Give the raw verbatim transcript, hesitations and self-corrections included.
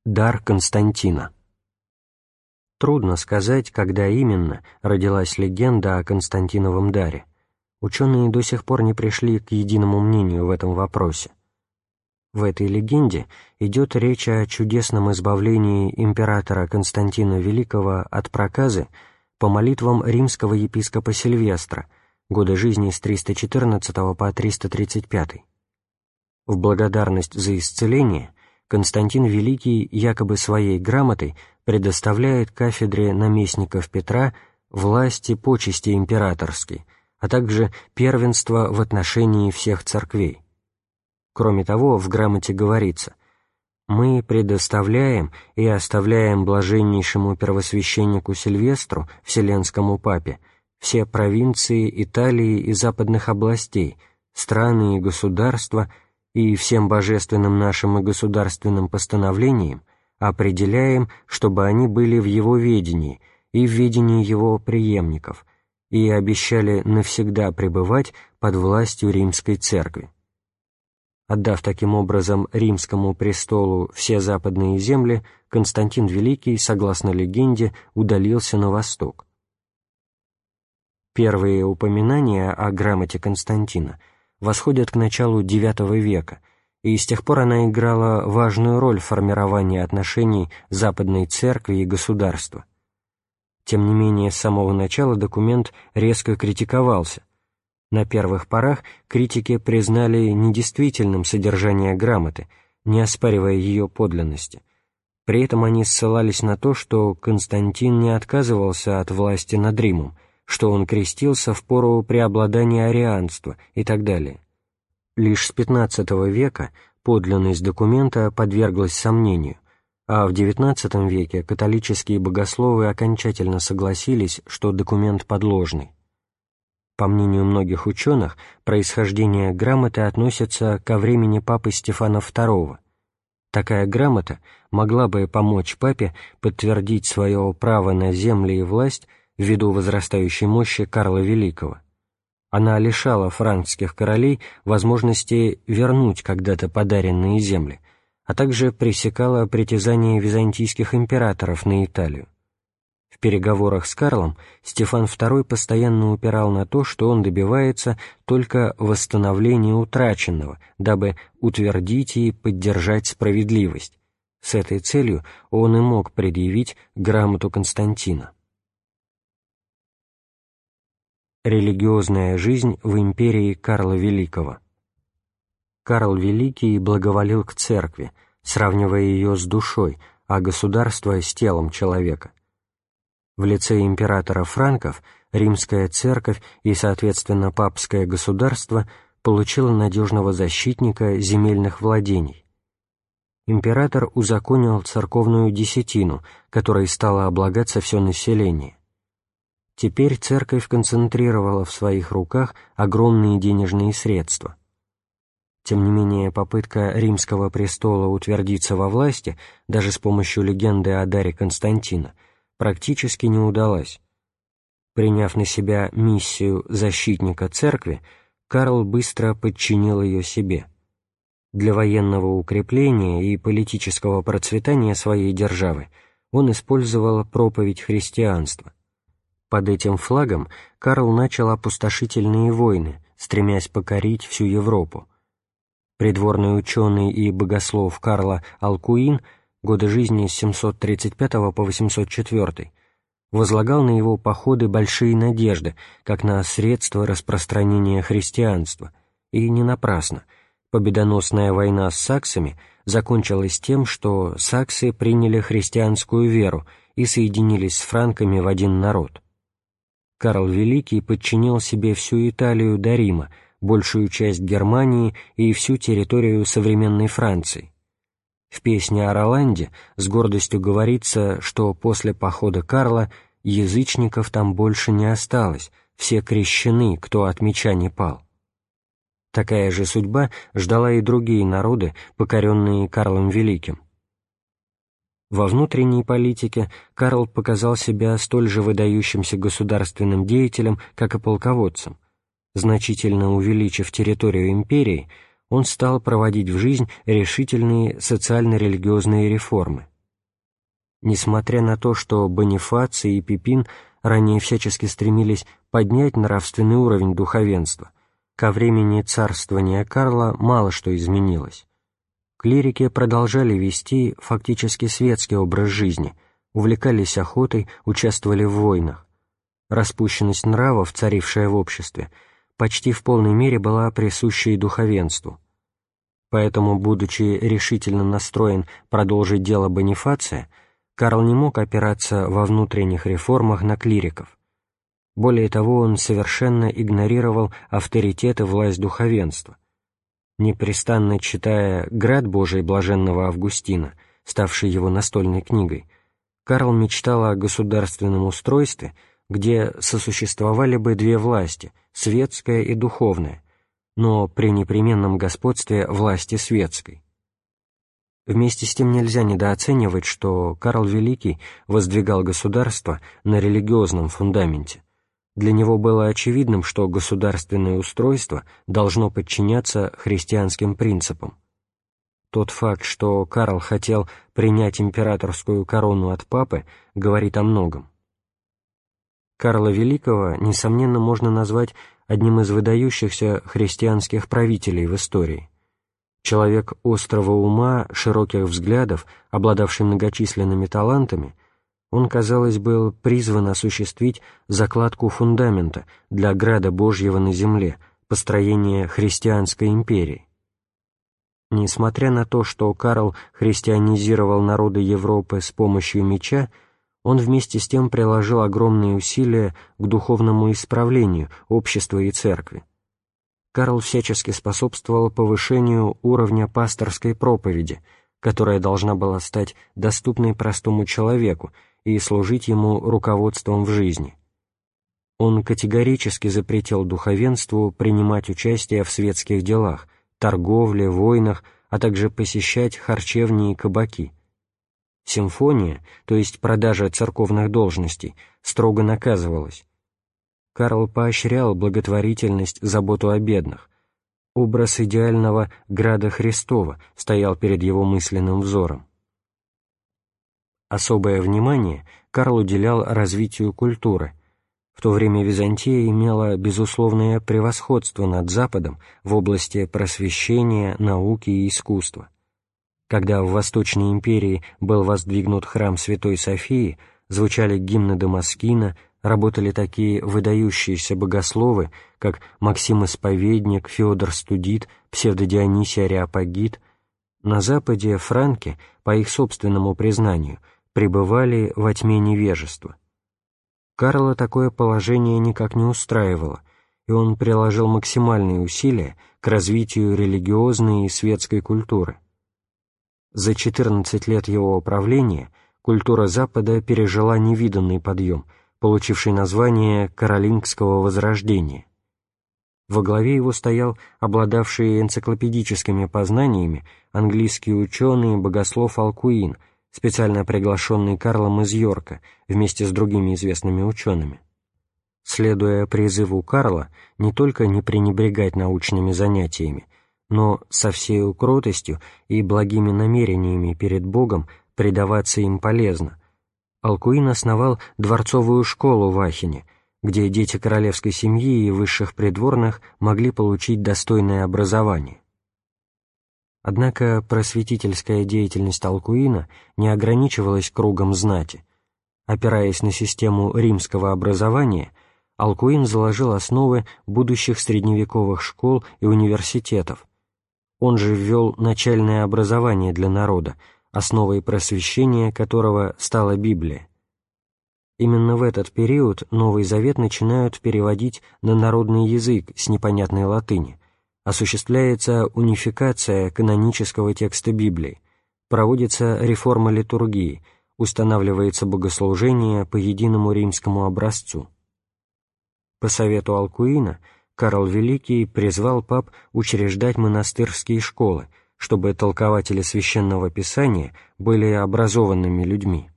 Дар Константина. Трудно сказать, когда именно родилась легенда о Константиновом даре. Ученые до сих пор не пришли к единому мнению в этом вопросе. В этой легенде идет речь о чудесном избавлении императора Константина Великого от проказы по молитвам римского епископа Сильвестра, годы жизни с триста четырнадцатого по триста тридцать пятый. В благодарность за исцеление Константин Великий якобы своей грамотой предоставляет кафедре наместников Петра власть и почести императорские, а также первенство в отношении всех церквей. Кроме того, в грамоте говорится: «Мы предоставляем и оставляем блаженнейшему первосвященнику Сильвестру, Вселенскому папе, все провинции Италии и западных областей, страны и государства, и всем божественным нашим и государственным постановлениям определяем, чтобы они были в его ведении и в ведении его преемников, и обещали навсегда пребывать под властью Римской Церкви». Отдав таким образом римскому престолу все западные земли, Константин Великий, согласно легенде, удалился на восток. Первые упоминания о грамоте Константина восходят к началу девятого века, и с тех пор она играла важную роль в формировании отношений Западной Церкви и государства. Тем не менее, с самого начала документ резко критиковался. На первых порах критики признали недействительным содержание грамоты, не оспаривая ее подлинности. При этом они ссылались на то, что Константин не отказывался от власти над Римом, что он крестился в пору преобладания арианства и так далее. Лишь с пятнадцатого века подлинность документа подверглась сомнению, а в девятнадцатом веке католические богословы окончательно согласились, что документ подложный. По мнению многих ученых, происхождение грамоты относится ко времени папы Стефана второго. Такая грамота могла бы помочь папе подтвердить свое право на земли и власть ввиду возрастающей мощи Карла Великого. Она лишала франкских королей возможности вернуть когда-то подаренные земли, а также пресекала притязания византийских императоров на Италию. В переговорах с Карлом Стефан второй постоянно упирал на то, что он добивается только восстановления утраченного, дабы утвердить и поддержать справедливость. С этой целью он и мог предъявить грамоту Константина. Религиозная жизнь в империи Карла Великого. Карл Великий благоволил к церкви, сравнивая ее с душой, а государство с телом человека. В лице императора франков римская церковь и, соответственно, папское государство получило надежного защитника земельных владений. Император узаконил церковную десятину, которой стало облагаться все население. Теперь церковь концентрировала в своих руках огромные денежные средства. Тем не менее, попытка римского престола утвердиться во власти, даже с помощью легенды о даре Константина, практически не удалась. Приняв на себя миссию защитника церкви, Карл быстро подчинил ее себе. Для военного укрепления и политического процветания своей державы он использовал проповедь христианства. Под этим флагом Карл начал опустошительные войны, стремясь покорить всю Европу. Придворный ученый и богослов Карла Алкуин, годы жизни с семьсот тридцать пятого по восемьсот четвёртый, возлагал на его походы большие надежды, как на средство распространения христианства, и не напрасно. Победоносная война с саксами закончилась тем, что саксы приняли христианскую веру и соединились с франками в один народ. Карл Великий подчинил себе всю Италию до Рима, большую часть Германии и всю территорию современной Франции. В песне о Роланде с гордостью говорится, что после похода Карла язычников там больше не осталось, все крещены, кто от меча не пал. Такая же судьба ждала и другие народы, покоренные Карлом Великим. Во внутренней политике Карл показал себя столь же выдающимся государственным деятелем, как и полководцем. Значительно увеличив территорию империи, он стал проводить в жизнь решительные социально-религиозные реформы. Несмотря на то, что Бонифаций и Пипин ранее всячески стремились поднять нравственный уровень духовенства, ко времени царствования Карла мало что изменилось. Клирики продолжали вести фактически светский образ жизни, увлекались охотой, участвовали в войнах. Распущенность нравов, царившая в обществе, почти в полной мере была присуща и духовенству. Поэтому, будучи решительно настроен продолжить дело Бонифация, Карл не мог опираться во внутренних реформах на клириков. Более того, он совершенно игнорировал авторитет и власть духовенства. Непрестанно читая «Град Божий» блаженного Августина, ставший его настольной книгой, Карл мечтал о государственном устройстве, где сосуществовали бы две власти — светская и духовная, но при непременном господстве власти светской. Вместе с тем нельзя недооценивать, что Карл Великий воздвигал государство на религиозном фундаменте. Для него было очевидным, что государственное устройство должно подчиняться христианским принципам. Тот факт, что Карл хотел принять императорскую корону от папы, говорит о многом. Карла Великого, несомненно, можно назвать одним из выдающихся христианских правителей в истории. Человек острого ума, широких взглядов, обладавший многочисленными талантами, он, казалось, был призван осуществить закладку фундамента для града Божьего на земле, построения христианской империи. Несмотря на то, что Карл христианизировал народы Европы с помощью меча, он вместе с тем приложил огромные усилия к духовному исправлению общества и церкви. Карл всячески способствовал повышению уровня пасторской проповеди, которая должна была стать доступной простому человеку и служить ему руководством в жизни. Он категорически запретил духовенству принимать участие в светских делах, торговле, войнах, а также посещать харчевни и кабаки. Симфония, то есть продажа церковных должностей, строго наказывалась. Карл поощрял благотворительность, заботу о бедных. Образ идеального Града Христова стоял перед его мысленным взором. Особое внимание Карл уделял развитию культуры. В то время Византия имела безусловное превосходство над Западом в области просвещения, науки и искусства. Когда в Восточной империи был воздвигнут храм Святой Софии, звучали гимны Дамаскина, работали такие выдающиеся богословы, как Максим Исповедник, Феодор Студит, Псевдодионисий Ареопагит. На Западе франки, по их собственному признанию, пребывали во тьме невежества. Карла такое положение никак не устраивало, и он приложил максимальные усилия к развитию религиозной и светской культуры. За четырнадцать лет его правления культура Запада пережила невиданный подъем, получивший название Каролингского возрождения. Во главе его стоял обладавший энциклопедическими познаниями английский ученый и богослов Алкуин, специально приглашенный Карлом из Йорка вместе с другими известными учеными. Следуя призыву Карла не только не пренебрегать научными занятиями, но со всей кротостью и благими намерениями перед Богом предаваться им полезно, Алкуин основал дворцовую школу в Ахене, где дети королевской семьи и высших придворных могли получить достойное образование. Однако просветительская деятельность Алкуина не ограничивалась кругом знати. Опираясь на систему римского образования, Алкуин заложил основы будущих средневековых школ и университетов. Он же ввел начальное образование для народа, основой просвещения которого стала Библия. Именно в этот период Новый Завет начинают переводить на народный язык с непонятной латыни, осуществляется унификация канонического текста Библии, проводится реформа литургии, устанавливается богослужение по единому римскому образцу. По совету Алкуина Карл Великий призвал пап учреждать монастырские школы, чтобы толкователи Священного Писания были образованными людьми.